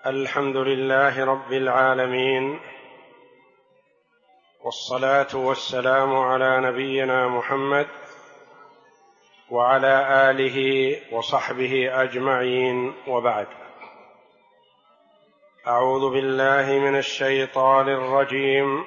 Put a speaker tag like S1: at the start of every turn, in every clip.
S1: الحمد لله رب العالمين، والصلاة والسلام على نبينا محمد وعلى آله وصحبه أجمعين، وبعد. أعوذ بالله من الشيطان الرجيم.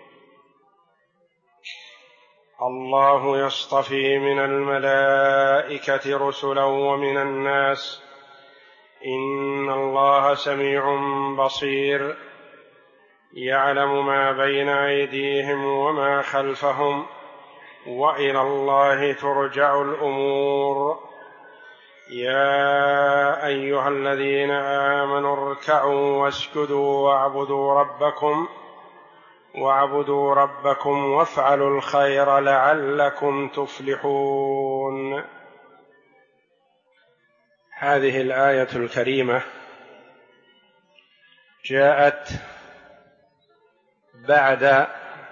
S1: الله يصطفي من الملائكة رسلا ومن الناس، إن الله سميع بصير، يعلم ما بين أيديهم وما خلفهم، وإلى الله ترجع الأمور. يا أيها الذين آمنوا اركعوا واسجدوا واعبدوا ربكم وافعلوا الخير لعلكم تفلحون. هذه الآية الكريمة جاءت بعد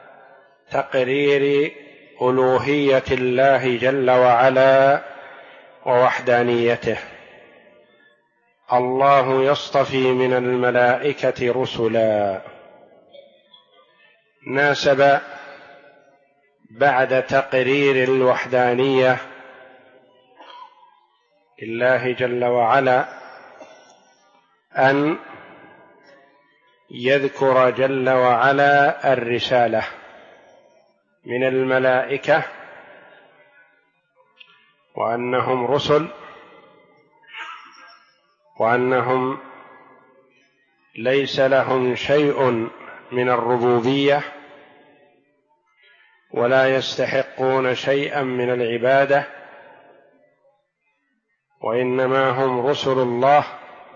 S1: تقرير ألوهية الله جل وعلا ووحدانيته. الله يصطفي من الملائكة رسلا، ناسب بعد تقرير الوحدانية لله جل وعلا أن يذكر جل وعلا الرسالة من الملائكة، وأنهم رسل، وأنهم ليس لهم شيء من الربوبية، ولا يستحقون شيئا من العبادة، وإنما هم رسل الله.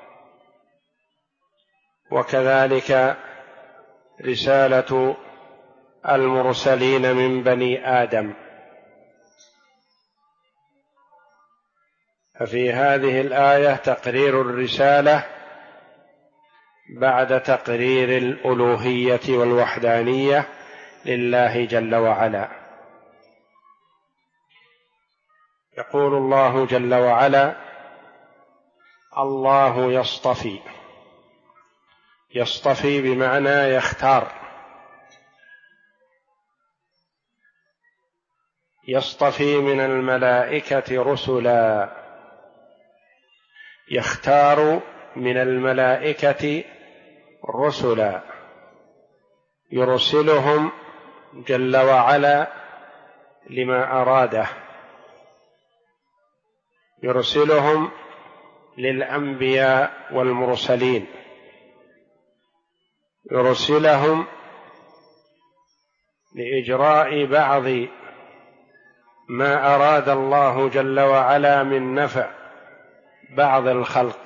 S1: وكذلك رسالة المرسلين من بني آدم. ففي هذه الآية تقرير الرسالة بعد تقرير الألوهية والوحدانية لله جل وعلا. يقول الله جل وعلا: الله يصطفي. يصطفي بمعنى يختار. يصطفي من الملائكة رسلا، يختار من الملائكة رسلا، يرسلهم جل وعلا لما أراده، يرسلهم للأنبياء والمرسلين، يرسلهم لإجراء بعض ما أراد الله جل وعلا من نفع بعض الخلق،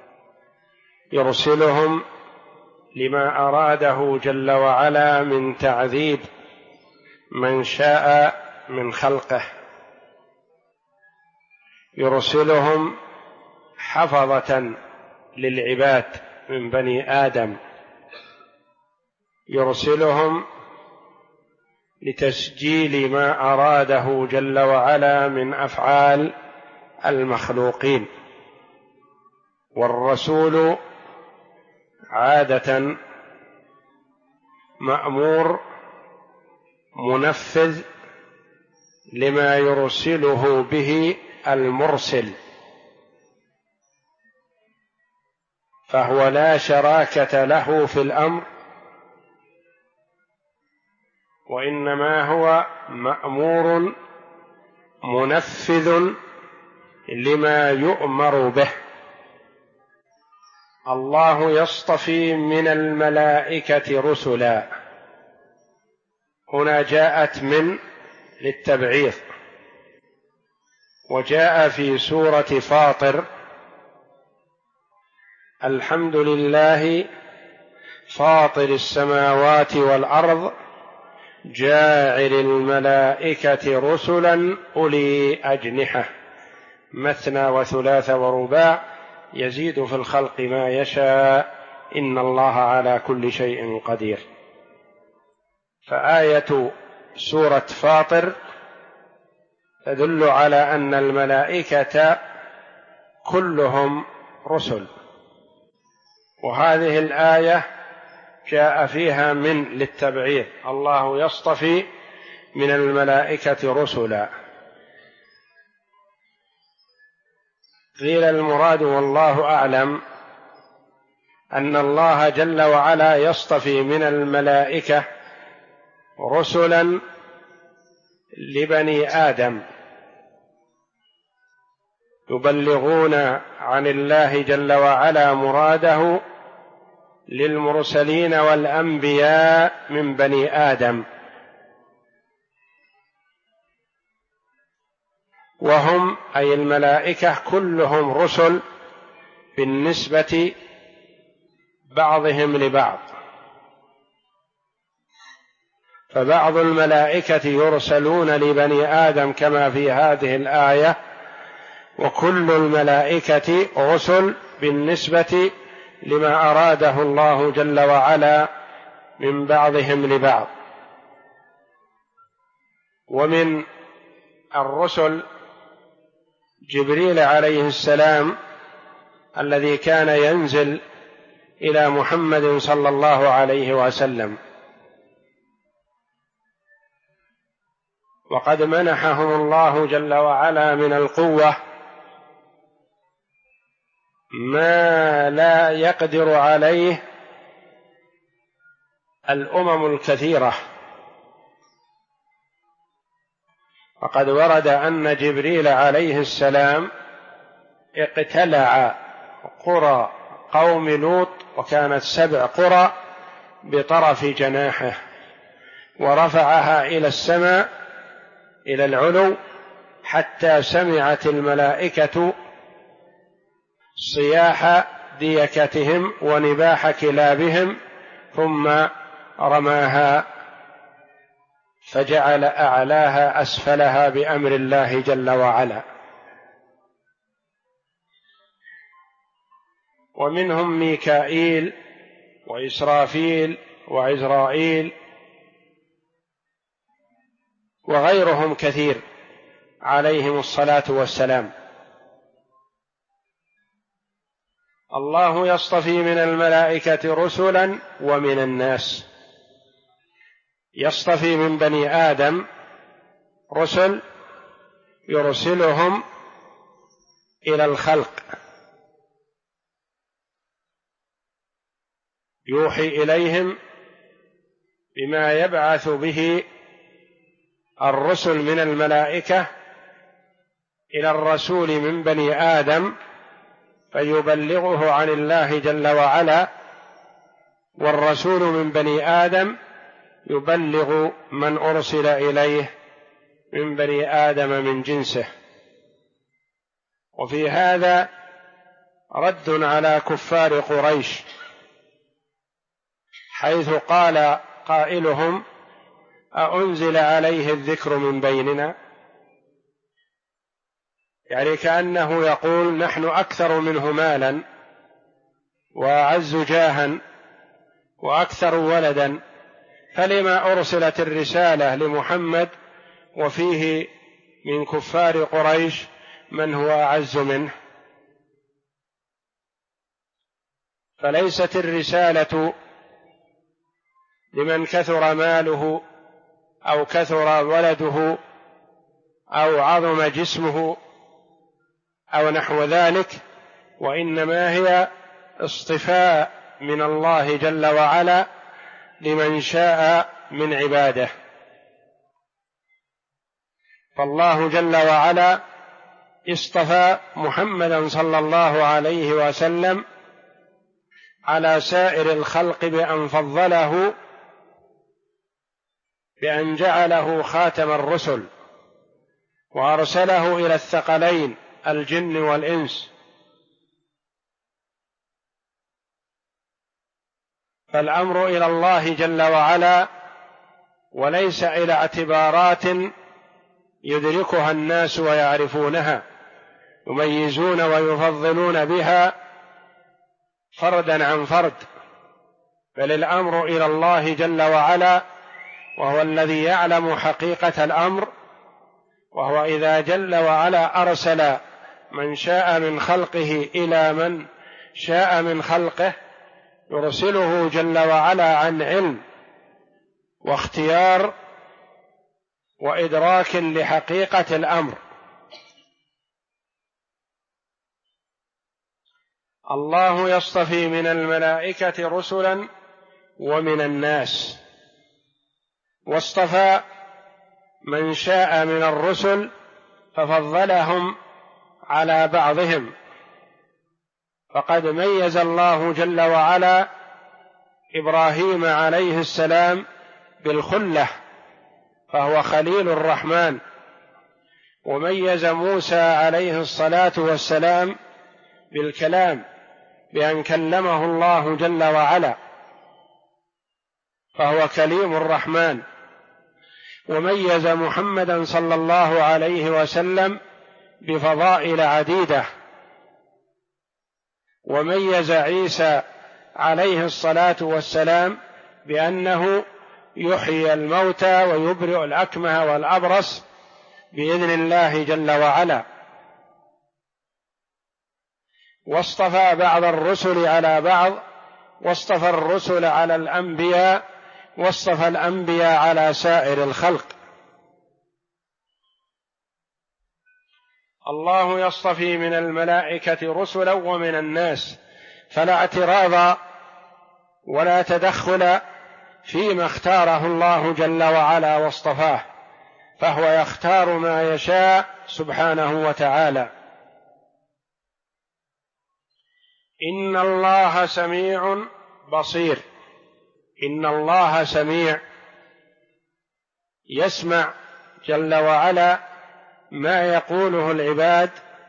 S1: يرسلهم لما أراده جل وعلا من تعذيب من شاء من خلقه، يرسلهم حفظة للعباد من بني آدم، يرسلهم لتسجيل ما أراده جل وعلا من أفعال المخلوقين. والرسول عادة مأمور منفذ لما يرسله به المرسل، فهو لا شراكة له في الأمر، وإنما هو مأمور منفذ لما يؤمر به. الله يصطفي من الملائكة رسلا، هنا جاءت من للتبعيض، وجاء في سورة فاطر: الحمد لله فاطر السماوات والأرض جاعل الملائكة رسلا أولي أجنحة مثنى وثلاث ورباع يزيد في الخلق ما يشاء إن الله على كل شيء قدير. فآية سورة فاطر تدل على أن الملائكة كلهم رسل، وهذه الآية جاء فيها من للتبعيض: الله يصطفي من الملائكة رسلا. قيل المراد والله أعلم أن الله جل وعلا يصطفي من الملائكة رسلا لبني آدم يبلغون عن الله جل وعلا مراده للمرسلين والأنبياء من بني آدم، وهم أي الملائكة كلهم رسل بالنسبة بعضهم لبعض، فبعض الملائكة يرسلون لبني آدم كما في هذه الآية، وكل الملائكة رسل بالنسبة لما أراده الله جل وعلا من بعضهم لبعض. ومن الرسل جبريل عليه السلام الذي كان ينزل إلى محمد صلى الله عليه وسلم، وقد منحهم الله جل وعلا من القوة ما لا يقدر عليه الأمم الكثيرة. وقد ورد أن جبريل عليه السلام اقتلع قرى قوم لوط، وكانت 7 قرى، بطرف جناحه، ورفعها إلى السماء إلى العلو، حتى سمعت الملائكة صياح ديكتهم ونباح كلابهم، ثم رماها فجعل أعلاها أسفلها بأمر الله جل وعلا. ومنهم ميكائيل وإسرافيل وعزرائيل وغيرهم كثير عليهم الصلاة والسلام. الله يصطفي من الملائكة رسلا ومن الناس. يصطفي من بني آدم رسل يرسلهم إلى الخلق، يوحي إليهم بما يبعث به الرسل من الملائكة إلى الرسول من بني آدم، فيبلغه عن الله جل وعلا، والرسول من بني آدم يبلغ من أرسل إليه من بني آدم من جنسه. وفي هذا رد على كفار قريش، حيث قال قائلهم: أأنزل عليه الذكر من بيننا؟ يعني كأنه يقول: نحن أكثر منه مالا وأعز جاها وأكثر ولدا، فلما أرسلت الرسالة لمحمد وفيه من كفار قريش من هو أعز منه؟ فليست الرسالة لمن كثر ماله أو كثر ولده أو عظم جسمه أو نحو ذلك، وإنما هي اصطفاء من الله جل وعلا لمن شاء من عباده. فالله جل وعلا اصطفى محمدا صلى الله عليه وسلم على سائر الخلق بأن فضله، بأن جعله خاتم الرسل، وأرسله إلى الثقلين الجن والإنس. فالأمر إلى الله جل وعلا، وليس إلى اعتبارات يدركها الناس ويعرفونها، يميزون ويفضلون بها فردا عن فرد، بل الأمر إلى الله جل وعلا، وهو الذي يعلم حقيقة الأمر. وهو إذا جل وعلا أرسل من شاء من خلقه إلى من شاء من خلقه، يرسله جل وعلا عن علم واختيار وإدراك لحقيقة الأمر. الله يصطفي من الملائكة رسلا ومن الناس، واصطفى من شاء من الرسل ففضلهم على بعضهم، فقد ميز الله جل وعلا إبراهيم عليه السلام بالخلة فهو خليل الرحمن، وميز موسى عليه الصلاة والسلام بالكلام بأن كلمه الله جل وعلا فهو كليم الرحمن، وميز محمدا صلى الله عليه وسلم بفضائل عديدة، وميز عيسى عليه الصلاة والسلام بأنه يحيي الموتى ويبرئ الأكمه والأبرص بإذن الله جل وعلا، واصطفى بعض الرسل على بعض، واصطفى الرسل على الأنبياء، واصطفى الأنبياء على سائر الخلق. الله يصطفي من الملائكة رسلا ومن الناس، فلا اعتراض ولا تدخل فيما اختاره الله جل وعلا واصطفاه، فهو يختار ما يشاء سبحانه وتعالى. إن الله سميع بصير، إن الله سميع، يسمع جل وعلا ما يقوله العباد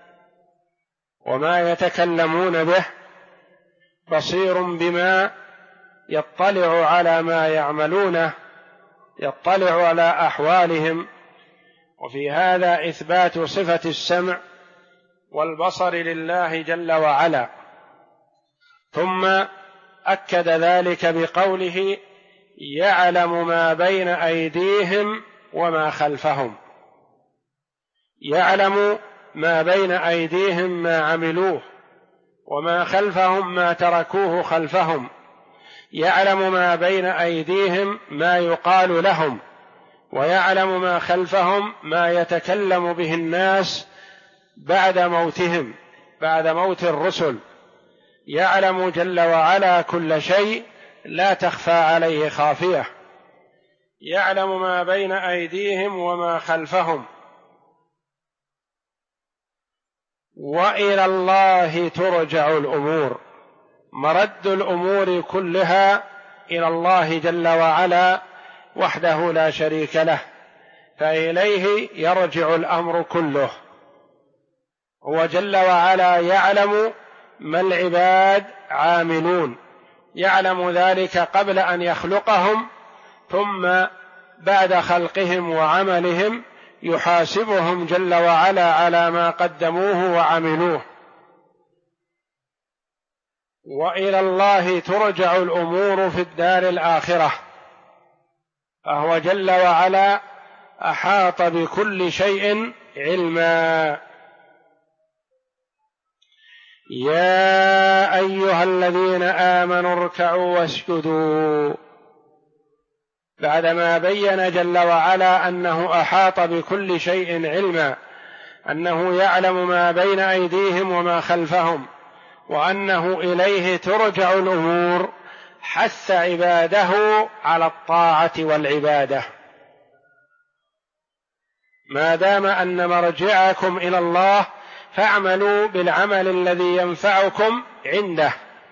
S1: وما يتكلمون به، بصير بما يطلع على ما يعملونه، يطلع على أحوالهم. وفي هذا إثبات صفة السمع والبصر لله جل وعلا، ثم أكد ذلك بقوله يعلم ما بين أيديهم وما خلفهم، يعلم ما بين أيديهم ما عملوه، وما خلفهم ما تركوه خلفهم، يعلم ما بين أيديهم ما يقال لهم، ويعلم ما خلفهم ما يتكلم به الناس بعد موتهم، بعد موت الرسل، يعلم جل وعلا كل شيء لا تخفى عليه خافية، يعلم ما بين أيديهم وما خلفهم. وإلى الله ترجع الأمور، مرد الأمور كلها إلى الله جل وعلا وحده لا شريك له، فإليه يرجع الأمر كله. هو جل وعلا يعلم ما العباد عاملون، يعلم ذلك قبل أن يخلقهم، ثم بعد خلقهم وعملهم يحاسبهم جل وعلا على ما قدموه وعملوه. وإلى الله ترجع الأمور في الدار الآخرة، فهو جل وعلا أحاط بكل شيء علما. يا أيها الذين آمنوا اركعوا واسجدوا، بعدما بين جل وعلا أنه أحاط بكل شيء علما، أنه يعلم ما بين أيديهم وما خلفهم، وأنه إليه ترجع الأمور، حث عباده على الطاعة والعبادة. ما دام أن مرجعكم إلى الله فاعملوا بالعمل الذي ينفعكم عنده،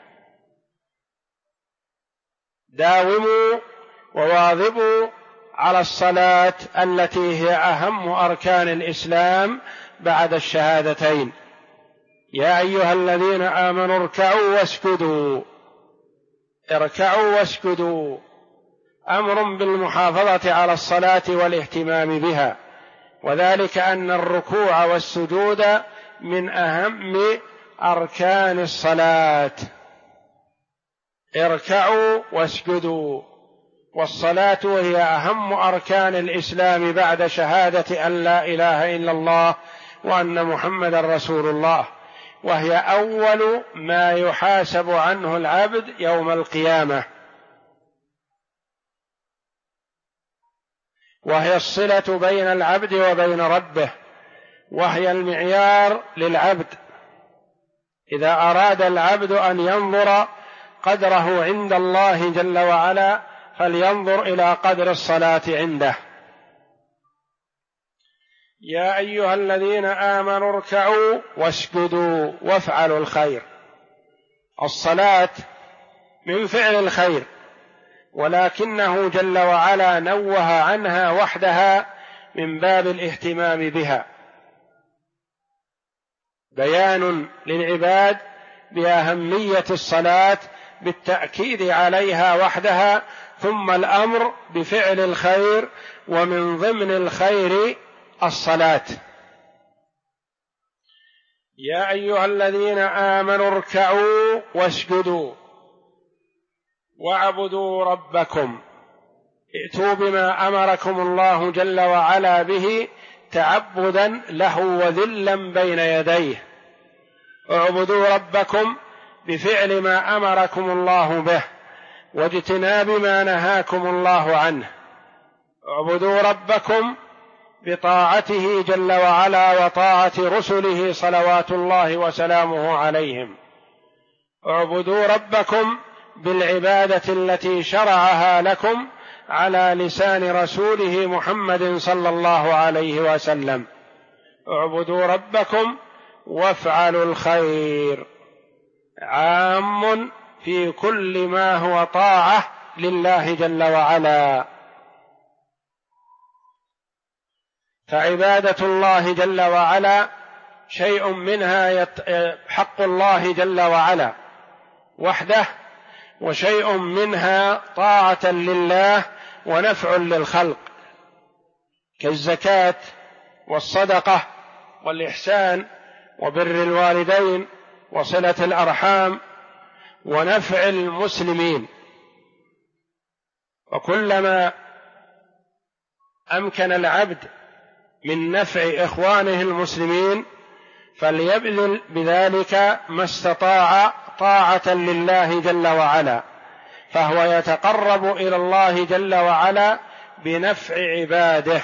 S1: داوموا وواظبوا على الصلاة التي هي أهم أركان الإسلام بعد الشهادتين. يا أيها الذين آمنوا اركعوا واسجدوا، اركعوا واسجدوا، أمر بالمحافظة على الصلاة والاهتمام بها، وذلك أن الركوع والسجود من أهم أركان الصلاة. اركعوا واسجدوا، والصلاة هي أهم أركان الإسلام بعد شهادة أن لا إله إلا الله وأن محمدا رسول الله، وهي أول ما يحاسب عنه العبد يوم القيامة، وهي الصلة بين العبد وبين ربه، وهي المعيار للعبد إذا أراد العبد أن ينظر قدره عند الله جل وعلا فلينظر إلى قدر الصلاة عنده. يا أيها الذين آمنوا اركعوا واسجدوا وافعلوا الخير. الصلاة من فعل الخير، ولكنه جل وعلا نوه عنها وحدها من باب الاهتمام بها، بيان للعباد بأهمية الصلاة بالتأكيد عليها وحدها، ثم الأمر بفعل الخير، ومن ضمن الخير الصلاة. يا أيها الذين آمنوا اركعوا واسجدوا واعبدوا ربكم، ائتوا بما أمركم الله جل وعلا به تعبدا له وذلا بين يديه. اعبدوا ربكم بفعل ما أمركم الله به واجتناب ما نهاكم الله عنه. اعبدوا ربكم بطاعته جل وعلا وطاعة رسله صلوات الله وسلامه عليهم. اعبدوا ربكم بالعبادة التي شرعها لكم على لسان رسوله محمد صلى الله عليه وسلم. اعبدوا ربكم وافعلوا الخير، عام في كل ما هو طاعة لله جل وعلا. فعبادة الله جل وعلا شيء منها حق الله جل وعلا وحده، وشيء منها طاعة لله ونفع للخلق، كالزكاة والصدقة والإحسان وبر الوالدين وصلة الأرحام ونفع المسلمين. وكلما أمكن العبد من نفع إخوانه المسلمين فليبذل بذلك ما استطاع طاعة لله جل وعلا، فهو يتقرب إلى الله جل وعلا بنفع عباده.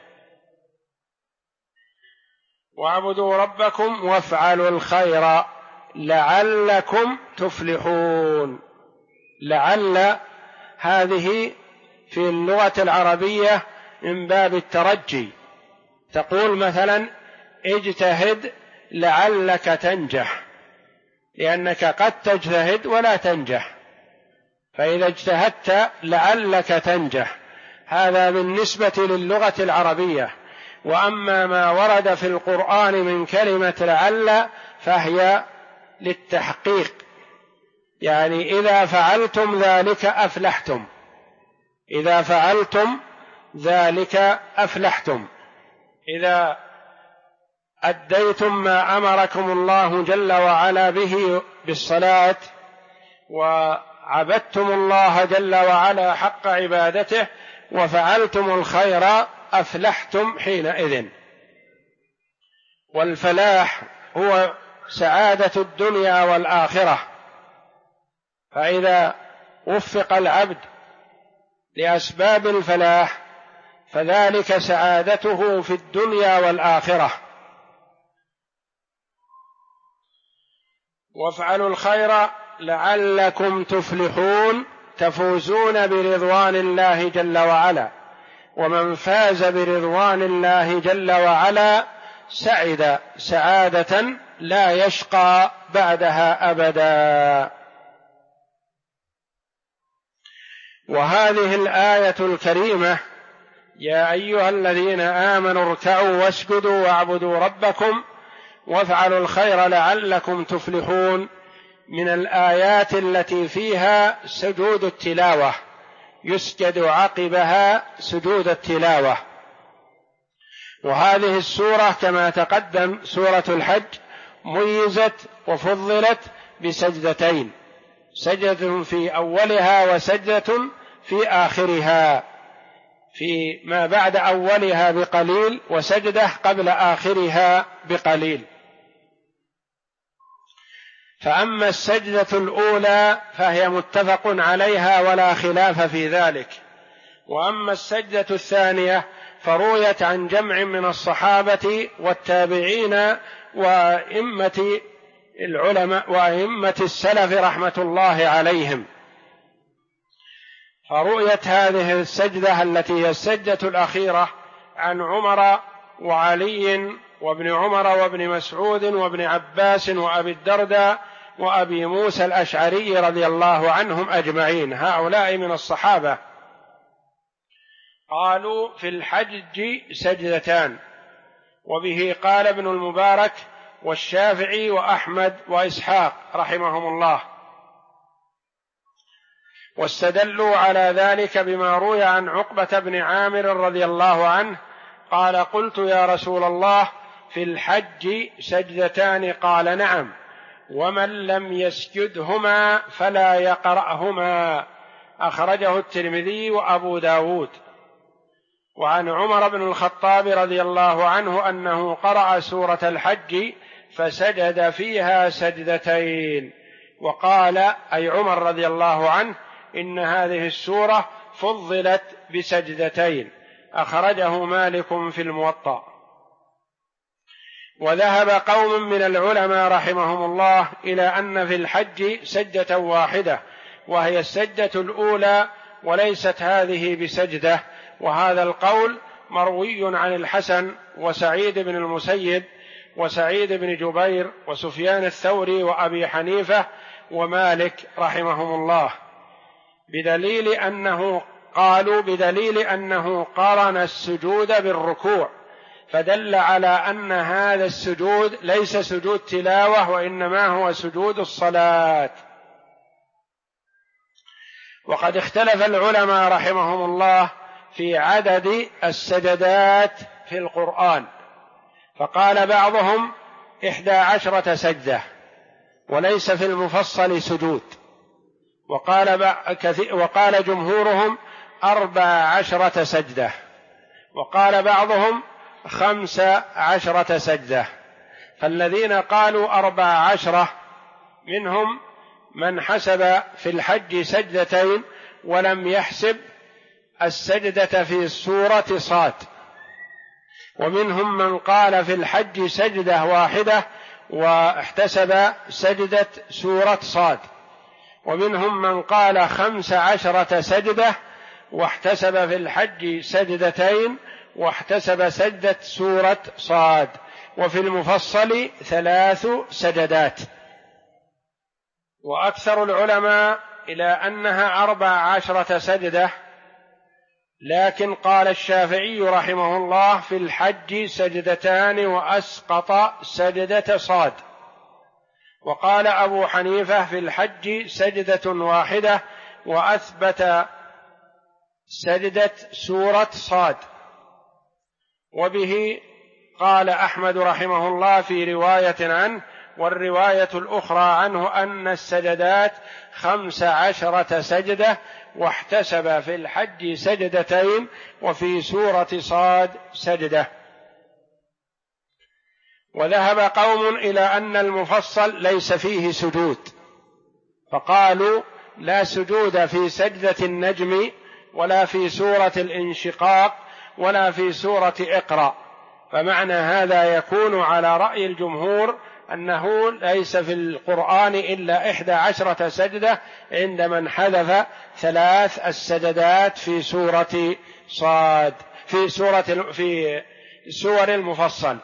S1: واعبدوا ربكم وافعلوا الخير لعلكم تفلحون. لعل هذه في اللغة العربية من باب الترجي، تقول مثلا اجتهد لعلك تنجح، لأنك قد تجتهد ولا تنجح، فإذا اجتهدت لعلك تنجح. هذا بالنسبة للغة العربية. وأما ما ورد في القرآن من كلمة لعل فهي للتحقيق، يعني إذا فعلتم ذلك أفلحتم، إذا فعلتم ذلك أفلحتم، إذا أديتم ما أمركم الله جل وعلا به بالصلاة وعبدتم الله جل وعلا حق عبادته وفعلتم الخير أفلحتم حينئذ. والفلاح هو سعادة الدنيا والآخرة، فإذا وفق العبد لأسباب الفلاح فذلك سعادته في الدنيا والآخرة. وافعلوا الخير لعلكم تفلحون، تفوزون برضوان الله جل وعلا. ومن فاز برضوان الله جل وعلا سعد سعادة لا يشقى بعدها أبدا. وهذه الآية الكريمة يا أيها الذين آمنوا اركعوا واسجدوا واعبدوا ربكم وافعلوا الخير لعلكم تفلحون من الآيات التي فيها سجود التلاوة، يسجد عقبها سجود التلاوة. وهذه السورة كما تقدم سورة الحج ميزت وفضلت بسجدتين، سجدة في أولها وسجدة في آخرها، في ما بعد أولها بقليل وسجدة قبل آخرها بقليل. فأما السجدة الأولى فهي متفق عليها ولا خلاف في ذلك، وأما السجدة الثانية فرويت عن جمع من الصحابة والتابعين وأئمة العلماء وأئمة السلف رحمة الله عليهم. فرؤيت هذه السجدة التي هي السجدة الأخيرة عن عمر وعلي وابن عمر وابن مسعود وابن عباس وأبي الدرداء وأبي موسى الأشعري رضي الله عنهم أجمعين، هؤلاء من الصحابة. قالوا في الحج سجدتان، وبه قال ابن المبارك والشافعي وأحمد وإسحاق رحمهم الله، واستدلوا على ذلك بما روي عن عقبة بن عامر رضي الله عنه قال: قلت يا رسول الله في الحج سجدتان؟ قال: نعم، ومن لم يسجدهما فلا يقرأهما. أخرجه الترمذي وأبو داود. وعن عمر بن الخطاب رضي الله عنه أنه قرأ سورة الحج فسجد فيها سجدتين، وقال أي عمر رضي الله عنه إن هذه السورة فضلت بسجدتين. أخرجه مالك في الموطأ. وذهب قوم من العلماء رحمهم الله إلى أن في الحج سجدة واحدة، وهي السجدة الأولى، وليست هذه بسجدة، وهذا القول مروي عن الحسن وسعيد بن المسيب وسعيد بن جبير وسفيان الثوري وأبي حنيفة ومالك رحمهم الله، بدليل أنه قارن السجود بالركوع، فدل على أن هذا السجود ليس سجود تلاوة وإنما هو سجود الصلاة. وقد اختلف العلماء رحمهم الله في عدد السجدات في القرآن، فقال بعضهم 11 سجدة وليس في المفصل سجود، وقال جمهورهم 14 سجدة، وقال بعضهم 15 سجدة. فالذين قالوا 14 منهم من حسب في الحج سجدتين ولم يحسب السجدة في سورة صاد، ومنهم من قال في الحج سجدة واحدة واحتسب سجدة سورة صاد، ومنهم من قال 15 سجدة واحتسب في الحج سجدتين واحتسب سجدة سورة صاد، وفي المفصل 3 سجدات. وأكثر العلماء إلى أنها 14 سجدة، لكن قال الشافعي رحمه الله في الحج سجدتان وأسقط سجدة صاد، وقال أبو حنيفة في الحج سجدة واحدة وأثبت سجدة سورة صاد، وبه قال أحمد رحمه الله في رواية عنه، والرواية الأخرى عنه أن السجدات 15 سجدة، واحتسب في الحج سجدتين وفي سورة صاد سجدة. وذهب قوم إلى أن المفصل ليس فيه سجود، فقالوا لا سجود في سجدة النجم ولا في سورة الانشقاق ولا في سورة اقرأ، فمعنى هذا يكون على رأي الجمهور أنه ليس في القرآن إلا 11 سجدة عند من حذف 3 السجدات في سورة صاد في سور المفصل.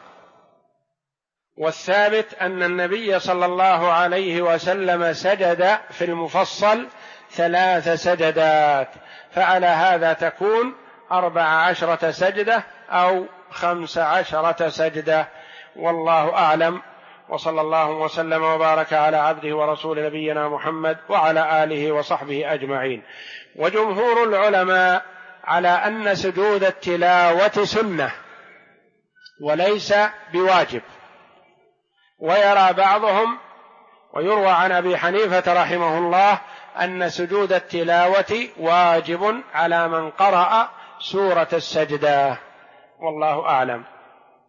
S1: والثابت أن النبي صلى الله عليه وسلم سجد في المفصل 3 سجدات، فعلى هذا تكون 14 سجدة أو 15 سجدة، والله أعلم. وصلى الله وسلم وبارك على عبده ورسول نبينا محمد وعلى آله وصحبه أجمعين. وجمهور العلماء على أن سجود التلاوة سنة وليس بواجب، ويرى بعضهم ويروى عن أبي حنيفة رحمه الله أن سجود التلاوة واجب على من قرأ سورة السجدة، والله أعلم.